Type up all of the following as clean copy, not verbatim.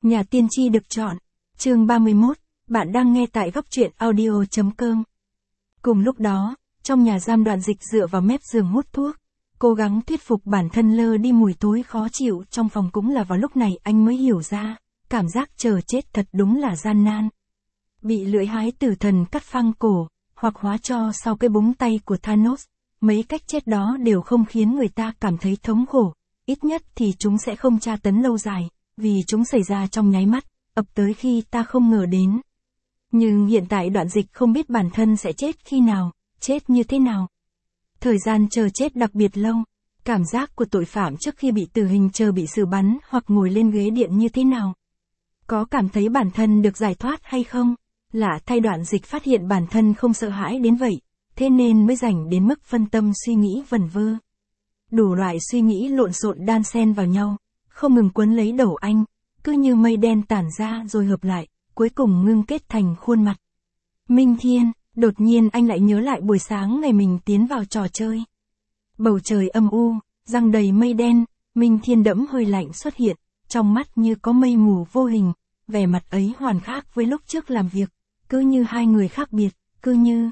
Nhà tiên tri được chọn. Chương 31, bạn đang nghe tại góc truyện audio.com. Cùng lúc đó, trong nhà giam Đoạn Dịch dựa vào mép giường hút thuốc, cố gắng thuyết phục bản thân lơ đi mùi tối khó chịu trong phòng. Cũng là vào lúc này anh mới hiểu ra, cảm giác chờ chết thật đúng là gian nan. Bị lưỡi hái tử thần cắt phăng cổ, hoặc hóa tro sau cái búng tay của Thanos, mấy cách chết đó đều không khiến người ta cảm thấy thống khổ, ít nhất thì chúng sẽ không tra tấn lâu dài, vì chúng xảy ra trong nháy mắt, ập tới khi ta không ngờ đến. Nhưng hiện tại Đoạn Dịch không biết bản thân sẽ chết khi nào, chết như thế nào. Thời gian chờ chết đặc biệt lâu, cảm giác của tội phạm trước khi bị tử hình chờ bị xử bắn hoặc ngồi lên ghế điện như thế nào. Có cảm thấy bản thân được giải thoát hay không? Lạ thay, Đoạn Dịch phát hiện bản thân không sợ hãi đến vậy, thế nên mới dành đến mức phân tâm suy nghĩ vẩn vơ. Đủ loại suy nghĩ lộn xộn đan xen vào nhau, không ngừng quấn lấy đầu anh, cứ như mây đen tản ra rồi hợp lại, cuối cùng ngưng kết thành khuôn mặt. Minh Thiên, đột nhiên anh lại nhớ lại buổi sáng ngày mình tiến vào trò chơi. Bầu trời âm u, giăng đầy mây đen, Minh Thiên đẫm hơi lạnh xuất hiện, trong mắt như có mây mù vô hình, vẻ mặt ấy hoàn khác với lúc trước làm việc, cứ như hai người khác biệt, cứ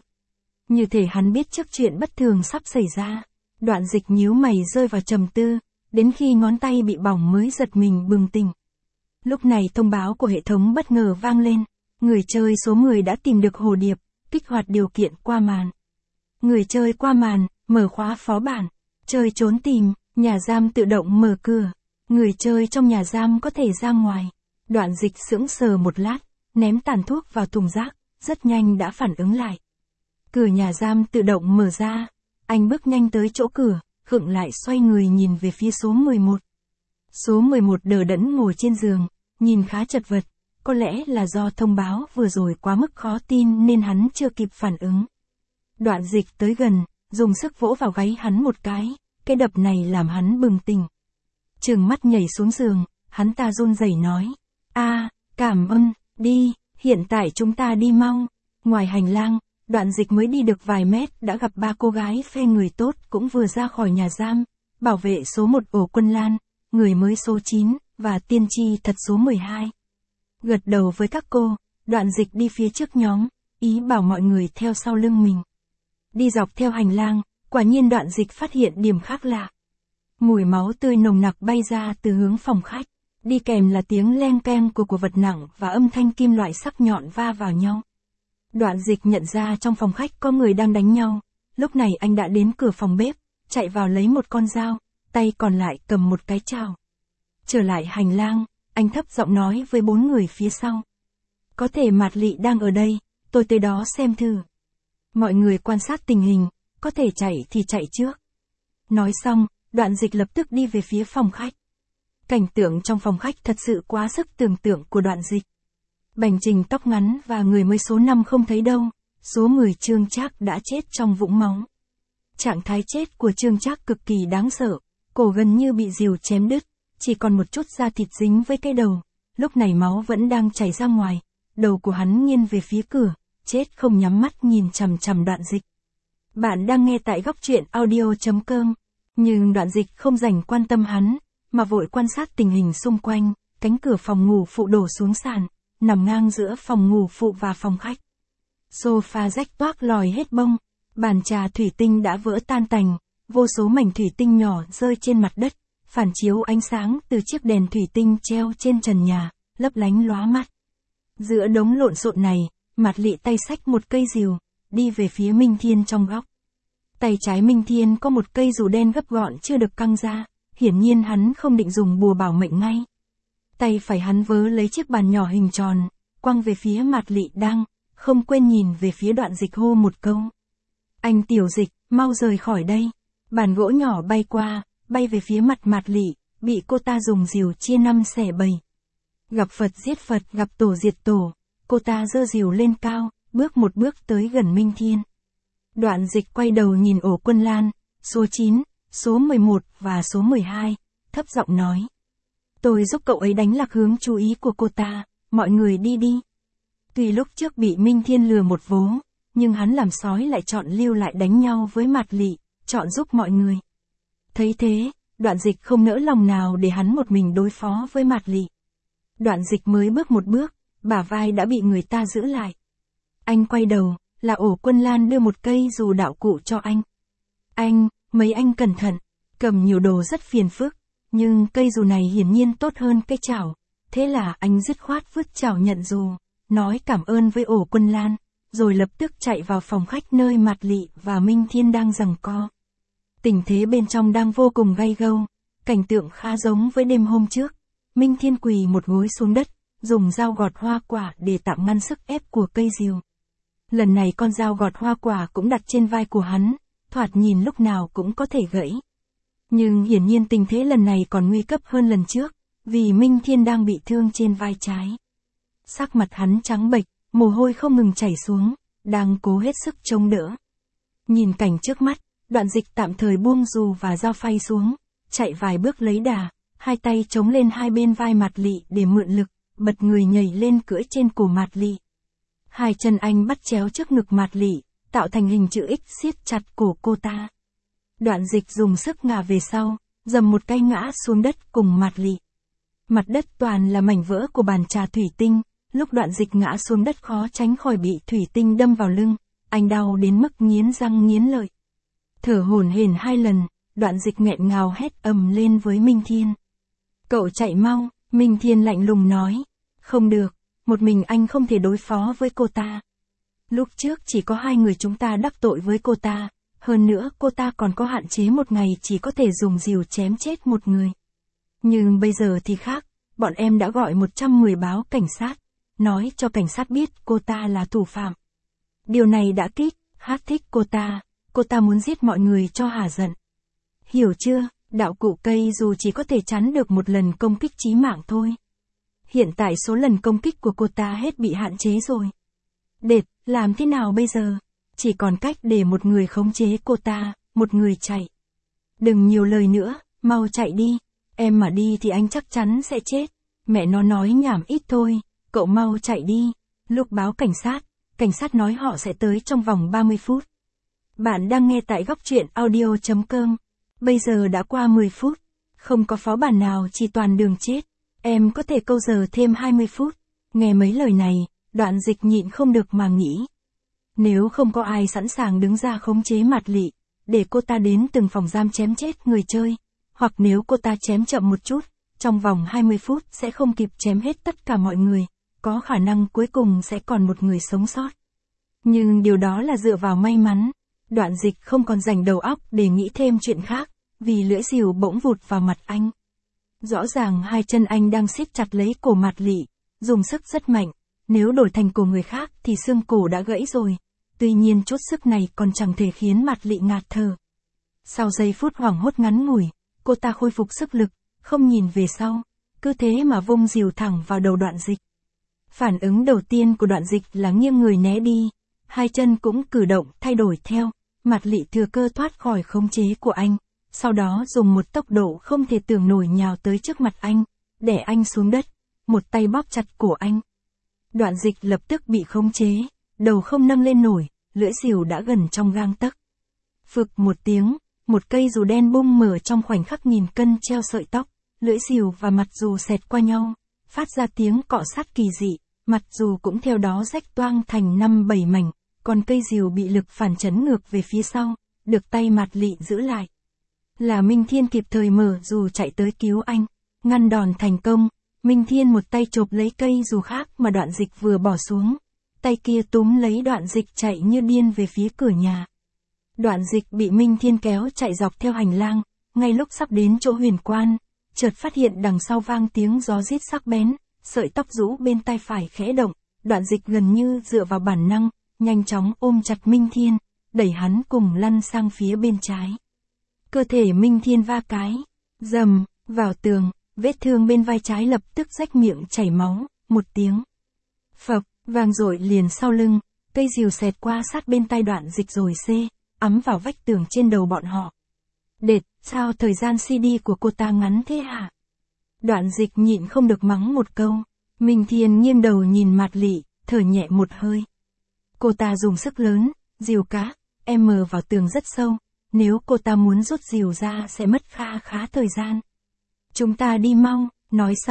như thể hắn biết trước chuyện bất thường sắp xảy ra. Đoạn Dịch nhíu mày rơi vào trầm tư, đến khi ngón tay bị bỏng mới giật mình bừng tỉnh. Lúc này thông báo của hệ thống bất ngờ vang lên, người chơi số 10 đã tìm được hồ điệp, kích hoạt điều kiện qua màn. Người chơi qua màn, mở khóa phó bản, chơi trốn tìm, nhà giam tự động mở cửa, người chơi trong nhà giam có thể ra ngoài. Đoạn Dịch sững sờ một lát, ném tàn thuốc vào thùng rác, rất nhanh đã phản ứng lại. Cửa nhà giam tự động mở ra, anh bước nhanh tới chỗ cửa, khựng lại xoay người nhìn về phía số 11. Số 11 đờ đẫn ngồi trên giường, nhìn khá chật vật, có lẽ là do thông báo vừa rồi quá mức khó tin nên hắn chưa kịp phản ứng. Đoạn Dịch tới gần, dùng sức vỗ vào gáy hắn một cái đập này làm hắn bừng tỉnh. Trừng mắt nhảy xuống giường, hắn ta run rẩy nói, cảm ơn, đi, hiện tại chúng ta đi mau. Ngoài hành lang, Đoạn Dịch mới đi được vài mét đã gặp ba cô gái phê người tốt cũng vừa ra khỏi nhà giam, bảo vệ số 1 Ổ Quân Lan, người mới số 9, và tiên tri thật số 12. Gật đầu với các cô, Đoạn Dịch đi phía trước nhóm, ý bảo mọi người theo sau lưng mình. Đi dọc theo hành lang, quả nhiên Đoạn Dịch phát hiện điểm khác lạ. Mùi máu tươi nồng nặc bay ra từ hướng phòng khách, đi kèm là tiếng leng keng của vật nặng và âm thanh kim loại sắc nhọn va vào nhau. Đoạn Dịch nhận ra trong phòng khách có người đang đánh nhau, lúc này anh đã đến cửa phòng bếp, chạy vào lấy một con dao, tay còn lại cầm một cái chảo. Trở lại hành lang, anh thấp giọng nói với 4 người phía sau. Có thể Mạt Lị đang ở đây, tôi tới đó xem thử. Mọi người quan sát tình hình, có thể chạy thì chạy trước. Nói xong, Đoạn Dịch lập tức đi về phía phòng khách. Cảnh tượng trong phòng khách thật sự quá sức tưởng tượng của Đoạn Dịch. Bành Trình tóc ngắn và người mới số 5 không thấy đâu, số 10 Trương Trác đã chết trong vũng máu. Trạng thái chết của Trương Trác cực kỳ đáng sợ, cổ gần như bị rìu chém đứt, chỉ còn một chút da thịt dính với cái đầu, lúc này máu vẫn đang chảy ra ngoài, đầu của hắn nghiêng về phía cửa, chết không nhắm mắt nhìn chằm chằm Đoạn Dịch. Bạn đang nghe tại góc truyện audio.com, nhưng Đoạn Dịch không dành quan tâm hắn, mà vội quan sát tình hình xung quanh. Cánh cửa phòng ngủ phụ đổ xuống sàn, nằm ngang giữa phòng ngủ phụ và phòng khách. Sofa rách toác lòi hết bông, bàn trà thủy tinh đã vỡ tan tành, vô số mảnh thủy tinh nhỏ rơi trên mặt đất, phản chiếu ánh sáng từ chiếc đèn thủy tinh treo trên trần nhà, lấp lánh lóa mắt. Giữa đống lộn xộn này, Mạt Lị tay xách một cây rìu, đi về phía Minh Thiên trong góc. Tay trái Minh Thiên có một cây dù đen gấp gọn chưa được căng ra, hiển nhiên hắn không định dùng bùa bảo mệnh ngay. Tay phải hắn vớ lấy chiếc bàn nhỏ hình tròn, quăng về phía Mạt Lị đang, không quên nhìn về phía Đoạn Dịch hô một câu. Anh Tiểu Dịch, mau rời khỏi đây. Bàn gỗ nhỏ bay qua, bay về phía mặt Mạt Lị, bị cô ta dùng rìu chia 5 xẻ 7. Gặp Phật giết Phật, gặp tổ diệt tổ, cô ta giơ rìu lên cao, bước một bước tới gần Minh Thiên. Đoạn Dịch quay đầu nhìn Ổ Quân Lan, số 9, số 11 và số 12, thấp giọng nói. Tôi giúp cậu ấy đánh lạc hướng chú ý của cô ta, mọi người đi đi. Tuy lúc trước bị Minh Thiên lừa một vố, nhưng hắn làm sói lại chọn lưu lại đánh nhau với Mạt Lị, chọn giúp mọi người. Thấy thế, Đoạn Dịch không nỡ lòng nào để hắn một mình đối phó với Mạt Lị. Đoạn Dịch mới bước một bước, bả vai đã bị người ta giữ lại. Anh quay đầu, là Ổ Quân Lan đưa một cây dù đạo cụ cho anh. Mấy anh cẩn thận, cầm nhiều đồ rất phiền phức, nhưng cây dù này hiển nhiên tốt hơn cây chảo. Thế là anh dứt khoát vứt chảo nhận dù, nói cảm ơn với Ổ Quân Lan, rồi lập tức chạy vào phòng khách nơi Mạt Lị và Minh Thiên đang giằng co. Tình thế bên trong đang vô cùng gay gâu, cảnh tượng khá giống với đêm hôm trước. Minh Thiên quỳ một gối xuống đất, dùng dao gọt hoa quả để tạm ngăn sức ép của cây rìu. Lần này con dao gọt hoa quả cũng đặt trên vai của hắn, thoạt nhìn lúc nào cũng có thể gãy. Nhưng hiển nhiên tình thế lần này còn nguy cấp hơn lần trước, vì Minh Thiên đang bị thương trên vai trái. Sắc mặt hắn trắng bệch, mồ hôi không ngừng chảy xuống, đang cố hết sức chống đỡ. Nhìn cảnh trước mắt, Đoạn Dịch tạm thời buông dù và dao phay xuống, chạy vài bước lấy đà, hai tay chống lên hai bên vai Mạt Lị để mượn lực, bật người nhảy lên cưỡi trên cổ Mạt Lị. Hai chân anh bắt chéo trước ngực Mạt Lị, tạo thành hình chữ X siết chặt cổ cô ta. Đoạn Dịch dùng sức ngả về sau, dầm một cái ngã xuống đất cùng Mạt Lị. Mặt đất toàn là mảnh vỡ của bàn trà thủy tinh, lúc Đoạn Dịch ngã xuống đất khó tránh khỏi bị thủy tinh đâm vào lưng, anh đau đến mức nghiến răng nghiến lợi. Thở hổn hển 2 lần, Đoạn Dịch nghẹn ngào hét ầm lên với Minh Thiên. Cậu chạy mau, Minh Thiên lạnh lùng nói. Không được, một mình anh không thể đối phó với cô ta. Lúc trước chỉ có 2 người chúng ta đắc tội với cô ta, hơn nữa cô ta còn có hạn chế một ngày chỉ có thể dùng rìu chém chết một người. Nhưng bây giờ thì khác, bọn em đã gọi 110 báo cảnh sát, nói cho cảnh sát biết cô ta là thủ phạm. Điều này đã thích cô ta muốn giết mọi người cho hả giận. Hiểu chưa, đạo cụ cây dù chỉ có thể chắn được một lần công kích chí mạng thôi. Hiện tại số lần công kích của cô ta hết bị hạn chế rồi. Làm thế nào bây giờ? Chỉ còn cách để một người khống chế cô ta, một người chạy. Đừng nhiều lời nữa, mau chạy đi. Em mà đi thì anh chắc chắn sẽ chết. Mẹ nó nói nhảm ít thôi, cậu mau chạy đi. Lúc báo cảnh sát nói họ sẽ tới trong vòng 30 phút. Bạn đang nghe tại góc truyện audio.com. Bây giờ đã qua 10 phút. Không có phó bản nào, chỉ toàn đường chết. Em có thể câu giờ thêm 20 phút. Nghe mấy lời này, Đoạn Dịch nhịn không được mà nghĩ. Nếu không có ai sẵn sàng đứng ra khống chế Mạt Lị, để cô ta đến từng phòng giam chém chết người chơi, hoặc nếu cô ta chém chậm một chút, trong vòng 20 phút sẽ không kịp chém hết tất cả mọi người, có khả năng cuối cùng sẽ còn một người sống sót. Nhưng điều đó là dựa vào may mắn. Đoạn Dịch không còn dành đầu óc để nghĩ thêm chuyện khác, vì lưỡi rìu bỗng vụt vào mặt anh. Rõ ràng hai chân anh đang siết chặt lấy cổ Mạt Lị, dùng sức rất mạnh, nếu đổi thành cổ người khác thì xương cổ đã gãy rồi. Tuy nhiên chút sức này còn chẳng thể khiến Mạt Lị ngạt thở. Sau giây phút hoảng hốt ngắn ngủi, cô ta khôi phục sức lực, không nhìn về sau, cứ thế mà vung rìu thẳng vào đầu Đoạn Dịch. Phản ứng đầu tiên của Đoạn Dịch là nghiêng người né đi, hai chân cũng cử động thay đổi theo, Mạt Lị thừa cơ thoát khỏi khống chế của anh, sau đó dùng một tốc độ không thể tưởng nổi nhào tới trước mặt anh, đè anh xuống đất, một tay bóp chặt cổ anh. Đoạn Dịch lập tức bị khống chế, đầu không nâng lên nổi, lưỡi rìu đã gần trong gang tấc. Phực một tiếng, một cây dù đen bung mở trong khoảnh khắc nghìn cân treo sợi tóc, lưỡi rìu và mặt dù xẹt qua nhau, phát ra tiếng cọ sát kỳ dị, mặt dù cũng theo đó rách toang thành 5-7 mảnh, còn cây rìu bị lực phản chấn ngược về phía sau, được tay Mạt Lị giữ lại. Là Minh Thiên kịp thời mở dù chạy tới cứu anh, ngăn đòn thành công. Minh Thiên một tay chộp lấy cây dù khác mà Đoạn Dịch vừa bỏ xuống, tay kia túm lấy Đoạn Dịch chạy như điên về phía cửa nhà. Đoạn Dịch bị Minh Thiên kéo chạy dọc theo hành lang, ngay lúc sắp đến chỗ huyền quan, chợt phát hiện đằng sau vang tiếng gió rít sắc bén, sợi tóc rũ bên tai phải khẽ động, Đoạn Dịch gần như dựa vào bản năng, nhanh chóng ôm chặt Minh Thiên, đẩy hắn cùng lăn sang phía bên trái. Cơ thể Minh Thiên va cái, dầm, vào tường, vết thương bên vai trái lập tức rách miệng chảy máu, một tiếng. Phập, vang dội liền sau lưng, cây rìu xẹt qua sát bên tai Đoạn Dịch rồi ấm vào vách tường trên đầu bọn họ. Sao thời gian CD của cô ta ngắn thế hả? Đoạn Dịch nhịn không được mắng một câu. Minh Thiên nghiêng đầu nhìn Mạt Lị, thở nhẹ một hơi. Cô ta dùng sức lớn, rìu cá, vào tường rất sâu, nếu cô ta muốn rút rìu ra sẽ mất khá thời gian. Chúng ta đi mau, nói xong,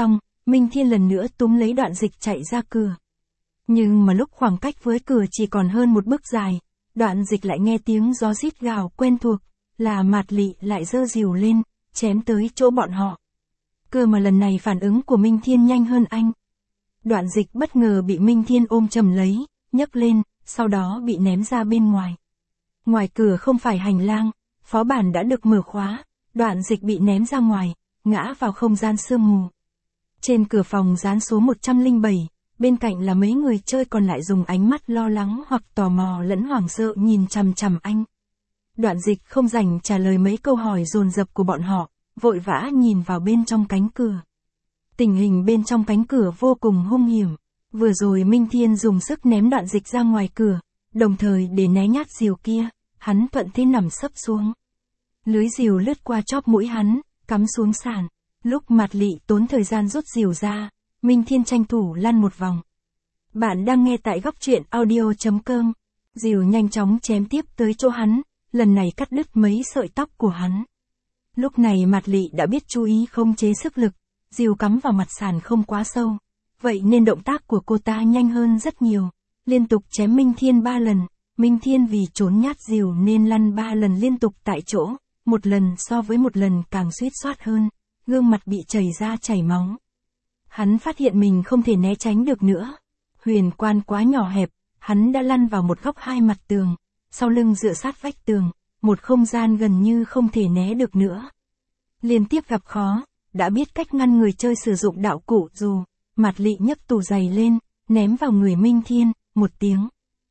Minh Thiên lần nữa túm lấy Đoạn Dịch chạy ra cửa. Nhưng mà lúc khoảng cách với cửa chỉ còn hơn một bước dài, Đoạn Dịch lại nghe tiếng gió rít gào quen thuộc, là Mạt Lị lại giơ rìu lên, chém tới chỗ bọn họ. Cơ mà lần này phản ứng của Minh Thiên nhanh hơn anh. Đoạn Dịch bất ngờ bị Minh Thiên ôm chầm lấy, nhấc lên, sau đó bị ném ra bên ngoài. Ngoài cửa không phải hành lang, phó bản đã được mở khóa, Đoạn Dịch bị ném ra ngoài, ngã vào không gian sương mù. Trên cửa phòng dán số 107, bên cạnh là mấy người chơi còn lại dùng ánh mắt lo lắng hoặc tò mò lẫn hoảng sợ nhìn chằm chằm anh. Đoạn Dịch không rảnh trả lời mấy câu hỏi dồn dập của bọn họ, vội vã nhìn vào bên trong cánh cửa. Tình hình bên trong cánh cửa vô cùng hung hiểm. Vừa rồi Minh Thiên dùng sức ném Đoạn Dịch ra ngoài cửa, đồng thời để né nhát rìu kia, hắn thuận thế nằm sấp xuống. Lưới rìu lướt qua chóp mũi hắn, cắm xuống sàn. Lúc Mạt Lị tốn thời gian rút rìu ra, Minh Thiên tranh thủ lăn một vòng. Bạn đang nghe tại góc truyện audio.com. Rìu nhanh chóng chém tiếp tới chỗ hắn, lần này cắt đứt mấy sợi tóc của hắn. Lúc này Mạt Lị đã biết chú ý không chế sức lực, rìu cắm vào mặt sàn không quá sâu. Vậy nên động tác của cô ta nhanh hơn rất nhiều, liên tục chém Minh Thiên 3 lần. Minh Thiên vì trốn nhát rìu nên lăn 3 lần liên tục tại chỗ, một lần so với một lần càng suýt soát hơn, gương mặt bị chảy ra chảy máu. Hắn phát hiện mình không thể né tránh được nữa. Huyền quan quá nhỏ hẹp, hắn đã lăn vào một góc hai mặt tường, sau lưng dựa sát vách tường, một không gian gần như không thể né được nữa. Liên tiếp gặp khó, đã biết cách ngăn người chơi sử dụng đạo cụ dù, Mạt Lị nhấc tủ giày lên, ném vào người Minh Thiên, một tiếng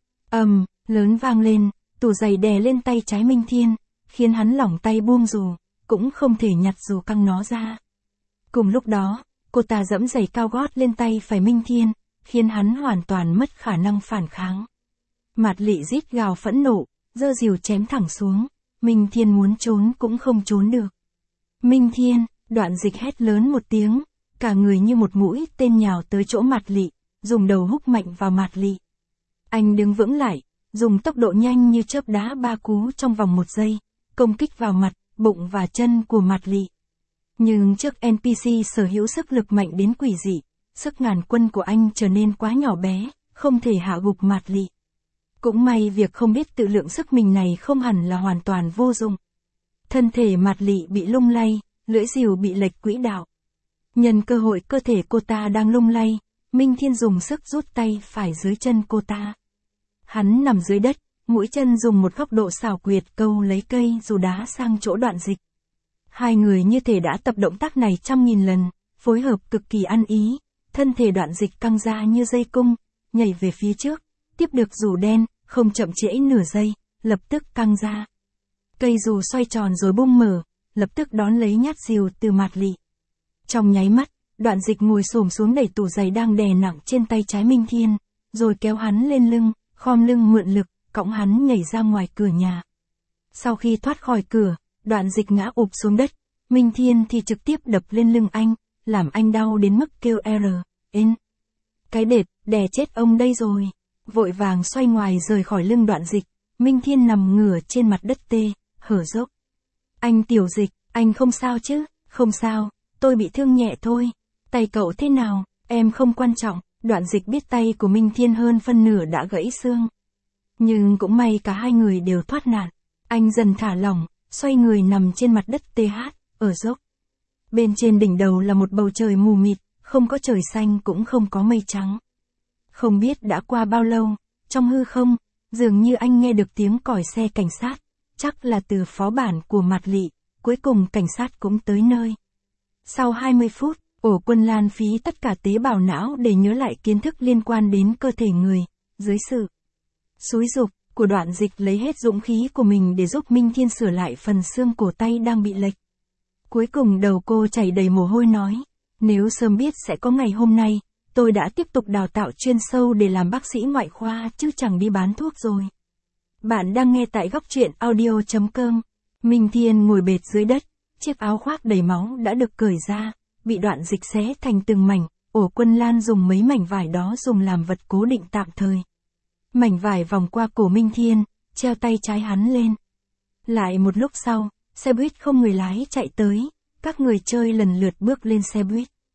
lớn vang lên, tủ giày đè lên tay trái Minh Thiên, khiến hắn lỏng tay buông dù, cũng không thể nhặt dù căng nó ra. Cùng lúc đó, cô ta giẫm giày cao gót lên tay phải Minh Thiên, khiến hắn hoàn toàn mất khả năng phản kháng. Mạt Lị rít gào phẫn nộ, giơ rìu chém thẳng xuống, Minh Thiên muốn trốn cũng không trốn được. Minh Thiên, Đoạn Dịch hét lớn một tiếng, cả người như một mũi tên nhào tới chỗ Mạt Lị, dùng đầu húc mạnh vào Mạt Lị. Anh đứng vững lại, dùng tốc độ nhanh như chớp đá 3 cú trong vòng 1 giây, công kích vào mặt, bụng và chân của Mạt Lị. Nhưng trước NPC sở hữu sức lực mạnh đến quỷ dị, sức ngàn quân của anh trở nên quá nhỏ bé, không thể hạ gục Mạt Lị. Cũng may việc không biết tự lượng sức mình này không hẳn là hoàn toàn vô dụng. Thân thể Mạt Lị bị lung lay, lưỡi rìu bị lệch quỹ đạo. Nhân cơ hội cơ thể cô ta đang lung lay, Minh Thiên dùng sức rút tay phải dưới chân cô ta. Hắn nằm dưới đất, mũi chân dùng một góc độ xảo quyệt câu lấy cây dù đá sang chỗ Đoạn Dịch. Hai người như thể đã tập động tác này trăm nghìn lần, phối hợp cực kỳ ăn ý, thân thể Đoạn Dịch căng ra như dây cung, nhảy về phía trước, tiếp được dù đen, không chậm trễ nửa giây, lập tức căng ra. Cây dù xoay tròn rồi bung mở, lập tức đón lấy nhát rìu từ Mạt Lị. Trong nháy mắt, Đoạn Dịch ngồi xổm xuống đẩy tủ giày đang đè nặng trên tay trái Minh Thiên, rồi kéo hắn lên lưng, khom lưng mượn lực, cõng hắn nhảy ra ngoài cửa nhà. Sau khi thoát khỏi cửa, Đoạn Dịch ngã ụp xuống đất, Minh Thiên thì trực tiếp đập lên lưng anh, làm anh đau đến mức kêu cái đệt, đè chết ông đây rồi. Vội vàng xoay ngoài rời khỏi lưng Đoạn Dịch, Minh Thiên nằm ngửa trên mặt đất tê, hở dốc. Anh Tiểu Dịch, anh không sao chứ? Không sao, tôi bị thương nhẹ thôi. Tay cậu thế nào? Em không quan trọng. Đoạn Dịch biết tay của Minh Thiên hơn phân nửa đã gãy xương. Nhưng cũng may cả hai người đều thoát nạn. Anh dần thả lỏng, xoay người nằm trên mặt đất ở dốc. Bên trên đỉnh đầu là một bầu trời mù mịt, không có trời xanh cũng không có mây trắng. Không biết đã qua bao lâu, trong hư không, dường như anh nghe được tiếng còi xe cảnh sát, chắc là từ phó bản của Mạt Lị, cuối cùng cảnh sát cũng tới nơi. Sau 20 phút, Ổ Quân lan phí tất cả tế bào não để nhớ lại kiến thức liên quan đến cơ thể người, dưới sự xúi giục của Đoạn Dịch lấy hết dũng khí của mình để giúp Minh Thiên sửa lại phần xương cổ tay đang bị lệch. Cuối cùng đầu cô chảy đầy mồ hôi nói, nếu sớm biết sẽ có ngày hôm nay, tôi đã tiếp tục đào tạo chuyên sâu để làm bác sĩ ngoại khoa chứ chẳng đi bán thuốc rồi. Bạn đang nghe tại góc truyện audio.com. Minh Thiên ngồi bệt dưới đất, chiếc áo khoác đầy máu đã được cởi ra, bị Đoạn Dịch xé thành từng mảnh, Ổ Quân lan dùng mấy mảnh vải đó dùng làm vật cố định tạm thời. Mảnh vải vòng qua cổ Minh Thiên, treo tay trái hắn lên. Lại một lúc sau, xe buýt không người lái chạy tới, các người chơi lần lượt bước lên xe buýt.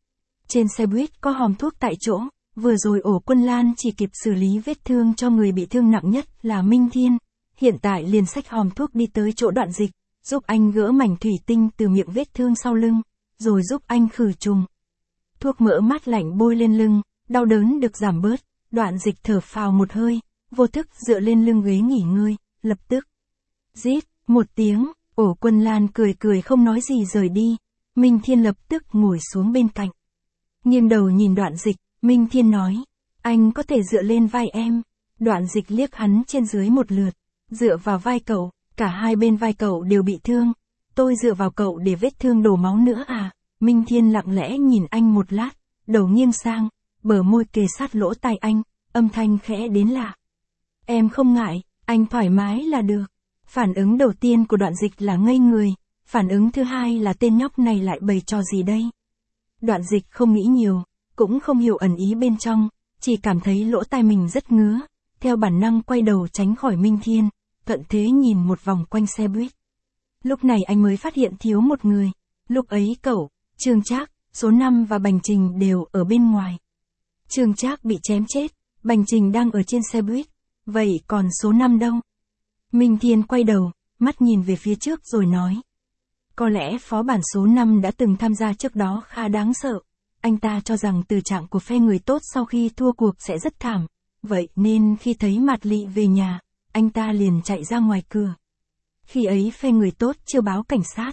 Trên xe buýt có hòm thuốc tại chỗ, vừa rồi Ổ Quân Lan chỉ kịp xử lý vết thương cho người bị thương nặng nhất là Minh Thiên, hiện tại liền xách hòm thuốc đi tới chỗ Đoạn Dịch, giúp anh gỡ mảnh thủy tinh từ miệng vết thương sau lưng, rồi giúp anh khử trùng. Thuốc mỡ mát lạnh bôi lên lưng, đau đớn được giảm bớt, Đoạn Dịch thở phào một hơi, vô thức dựa lên lưng ghế nghỉ ngơi, lập tức. Rít, một tiếng, Ổ Quân Lan cười cười không nói gì rời đi, Minh Thiên lập tức ngồi xuống bên cạnh. Nghiêng đầu nhìn Đoạn Dịch, Minh Thiên nói, anh có thể dựa lên vai em. Đoạn Dịch liếc hắn trên dưới một lượt, dựa vào vai cậu, cả hai bên vai cậu đều bị thương. Tôi dựa vào cậu để vết thương đổ máu nữa à? Minh Thiên lặng lẽ nhìn anh một lát, đầu nghiêng sang, bờ môi kề sát lỗ tai anh, âm thanh khẽ đến lạ. Em không ngại, anh thoải mái là được. Phản ứng đầu tiên của Đoạn Dịch là ngây người, phản ứng thứ hai là tên nhóc này lại bày trò gì đây? Đoạn Dịch không nghĩ nhiều, cũng không hiểu ẩn ý bên trong, chỉ cảm thấy lỗ tai mình rất ngứa, theo bản năng quay đầu tránh khỏi Minh Thiên, thuận thế nhìn một vòng quanh xe buýt. Lúc này anh mới phát hiện thiếu một người, lúc ấy cậu, Trương Trác, số 5 và Bành Trình đều ở bên ngoài. Trương Trác bị chém chết, Bành Trình đang ở trên xe buýt, vậy còn số 5 đâu? Minh Thiên quay đầu, mắt nhìn về phía trước rồi nói. Có lẽ phó bản số 5 đã từng tham gia trước đó khá đáng sợ. Anh ta cho rằng tình trạng của phe người tốt sau khi thua cuộc sẽ rất thảm. Vậy nên khi thấy Mạt Lị về nhà, anh ta liền chạy ra ngoài cửa. Khi ấy phe người tốt chưa báo cảnh sát.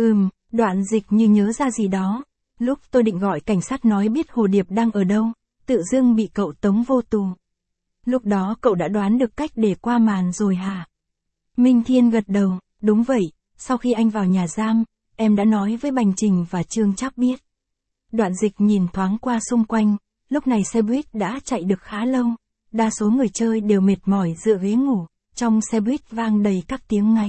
Đoạn Dịch như nhớ ra gì đó. Lúc tôi định gọi cảnh sát nói biết Hồ Điệp đang ở đâu, tự dưng bị cậu tống vô tù. Lúc đó cậu đã đoán được cách để qua màn rồi hả? Minh Thiên gật đầu, đúng vậy, sau khi anh vào nhà giam, em đã nói với Bành Trình và Trương Trác biết. Đoạn Dịch nhìn thoáng qua xung quanh, lúc này xe buýt đã chạy được khá lâu, đa số người chơi đều mệt mỏi dựa ghế ngủ, trong xe buýt vang đầy các tiếng ngáy.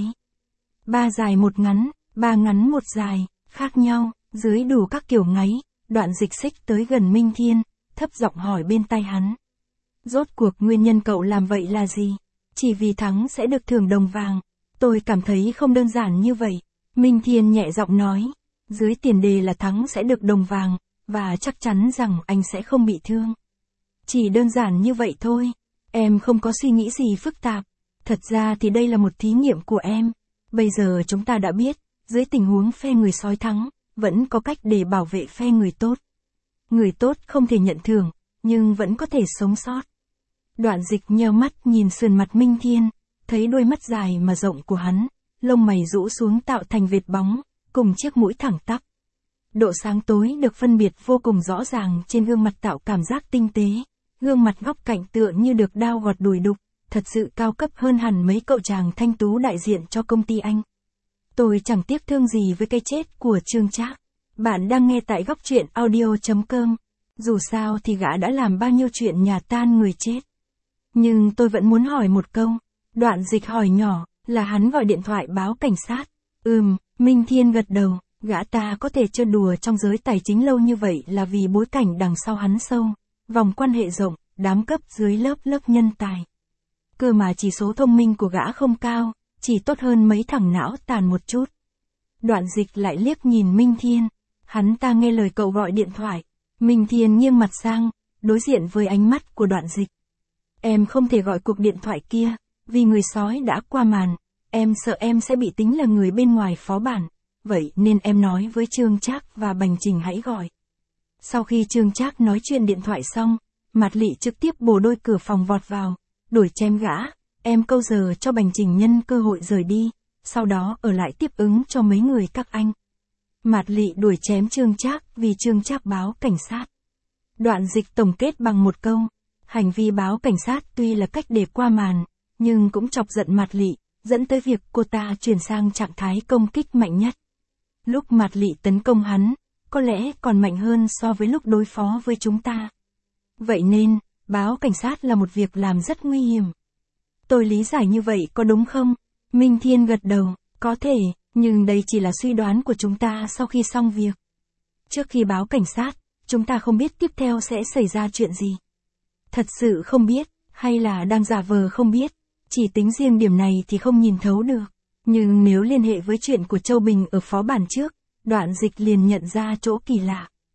3 dài 1 ngắn, 3 ngắn 1 dài, khác nhau, dưới đủ các kiểu ngáy, Đoạn Dịch xích tới gần Minh Thiên, thấp giọng hỏi bên tai hắn. Rốt cuộc nguyên nhân cậu làm vậy là gì? Chỉ vì thắng sẽ được thưởng đồng vàng. Tôi cảm thấy không đơn giản như vậy. Minh Thiên nhẹ giọng nói, dưới tiền đề là thắng sẽ được đồng vàng, và chắc chắn rằng anh sẽ không bị thương. Chỉ đơn giản như vậy thôi. Em không có suy nghĩ gì phức tạp. Thật ra thì đây là một thí nghiệm của em. Bây giờ chúng ta đã biết, dưới tình huống phe người sói thắng, vẫn có cách để bảo vệ phe người tốt. Người tốt không thể nhận thưởng, nhưng vẫn có thể sống sót. Đoạn Dịch nheo mắt nhìn sườn mặt Minh Thiên, thấy đôi mắt dài mà rộng của hắn, lông mày rũ xuống tạo thành vệt bóng, cùng chiếc mũi thẳng tắp. Độ sáng tối được phân biệt vô cùng rõ ràng trên gương mặt tạo cảm giác tinh tế, gương mặt góc cạnh tựa như được đao gọt đùi đục, thật sự cao cấp hơn hẳn mấy cậu chàng thanh tú đại diện cho công ty anh. Tôi chẳng tiếc thương gì với cái chết của Trương Trác. Bạn đang nghe tại góc truyện audio.com. Dù sao thì gã đã làm bao nhiêu chuyện nhà tan người chết. Nhưng tôi vẫn muốn hỏi một câu. Đoạn Dịch hỏi nhỏ, là hắn gọi điện thoại báo cảnh sát. Minh Thiên gật đầu, gã ta có thể chơi đùa trong giới tài chính lâu như vậy là vì bối cảnh đằng sau hắn sâu, vòng quan hệ rộng, đám cấp dưới lớp nhân tài. Cơ mà chỉ số thông minh của gã không cao, chỉ tốt hơn mấy thằng não tàn một chút. Đoạn Dịch lại liếc nhìn Minh Thiên, hắn ta nghe lời cậu gọi điện thoại. Minh Thiên nghiêng mặt sang, đối diện với ánh mắt của Đoạn Dịch. Em không thể gọi cuộc điện thoại kia, vì người sói đã qua màn, em sợ em sẽ bị tính là người bên ngoài phó bản, vậy nên em nói với Trương Trác và Bành Trình hãy gọi. Sau khi Trương Trác nói chuyện điện thoại xong, Mạt Lị trực tiếp bổ đôi cửa phòng vọt vào, đuổi chém gã, em câu giờ cho Bành Trình nhân cơ hội rời đi, sau đó ở lại tiếp ứng cho mấy người các anh. Mạt Lị đuổi chém Trương Trác vì Trương Trác báo cảnh sát. Đoạn Dịch tổng kết bằng một câu, hành vi báo cảnh sát tuy là cách để qua màn, nhưng cũng chọc giận Mạt Lị, dẫn tới việc cô ta chuyển sang trạng thái công kích mạnh nhất. Lúc Mạt Lị tấn công hắn, có lẽ còn mạnh hơn so với lúc đối phó với chúng ta. Vậy nên, báo cảnh sát là một việc làm rất nguy hiểm. Tôi lý giải như vậy có đúng không? Minh Thiên gật đầu, có thể, nhưng đây chỉ là suy đoán của chúng ta sau khi xong việc. Trước khi báo cảnh sát, chúng ta không biết tiếp theo sẽ xảy ra chuyện gì. Thật sự không biết, hay là đang giả vờ không biết, chỉ tính riêng điểm này thì không nhìn thấu được. Nhưng nếu liên hệ với chuyện của Châu Bình ở phó bản trước, Đoạn Dịch liền nhận ra chỗ kỳ lạ.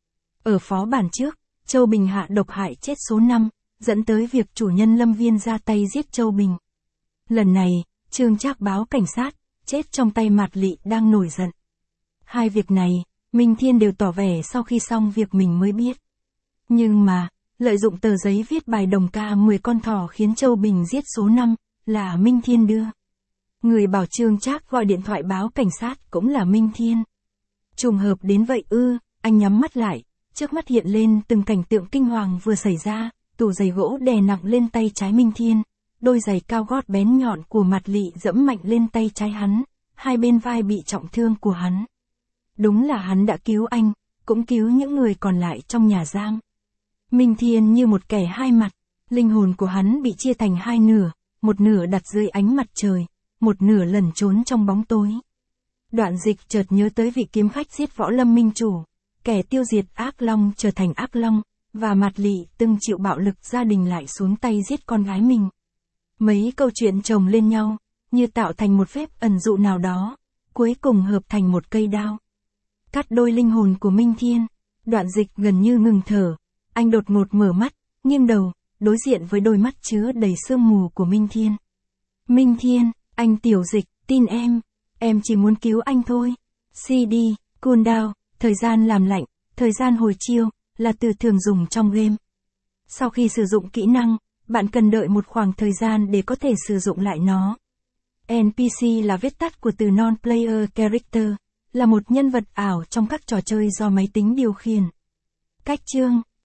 Ở phó bản trước, Châu Bình hạ độc hại chết số 5, dẫn tới việc chủ nhân Lâm Viên ra tay giết Châu Bình. Lần này, Trương Trác báo cảnh sát, chết trong tay Mạt Lị đang nổi giận. Hai việc này, Minh Thiên đều tỏ vẻ sau khi xong việc mình mới biết. Nhưng mà, lợi dụng tờ giấy viết bài đồng ca 10 con thỏ khiến Châu Bình giết số 5, là Minh Thiên đưa. Người bảo Trương Trác gọi điện thoại báo cảnh sát cũng là Minh Thiên. Trùng hợp đến vậy ư? Anh nhắm mắt lại, trước mắt hiện lên từng cảnh tượng kinh hoàng vừa xảy ra, tủ giày gỗ đè nặng lên tay trái Minh Thiên, đôi giày cao gót bén nhọn của Mạt Lị dẫm mạnh lên tay trái hắn, hai bên vai bị trọng thương của hắn. Đúng là hắn đã cứu anh, cũng cứu những người còn lại trong nhà giam. Minh Thiên như một kẻ hai mặt, linh hồn của hắn bị chia thành hai nửa, một nửa đặt dưới ánh mặt trời, một nửa lẩn trốn trong bóng tối. Đoạn Dịch chợt nhớ tới vị kiếm khách giết võ lâm minh chủ, kẻ tiêu diệt ác long trở thành ác long, và Mạt Lị từng chịu bạo lực gia đình lại xuống tay giết con gái mình. Mấy câu chuyện chồng lên nhau, như tạo thành một phép ẩn dụ nào đó, cuối cùng hợp thành một cây đao. Cắt đôi linh hồn của Minh Thiên, Đoạn Dịch gần như ngừng thở, anh đột ngột mở mắt, nghiêng đầu, đối diện với đôi mắt chứa đầy sương mù của Minh Thiên. Minh Thiên, anh Tiểu Dịch, tin em chỉ muốn cứu anh thôi. CD, cooldown, thời gian làm lạnh, thời gian hồi chiêu, là từ thường dùng trong game. Sau khi sử dụng kỹ năng, bạn cần đợi một khoảng thời gian để có thể sử dụng lại nó. NPC là viết tắt của từ Non-Player Character, là một nhân vật ảo trong các trò chơi do máy tính điều khiển. Cách chương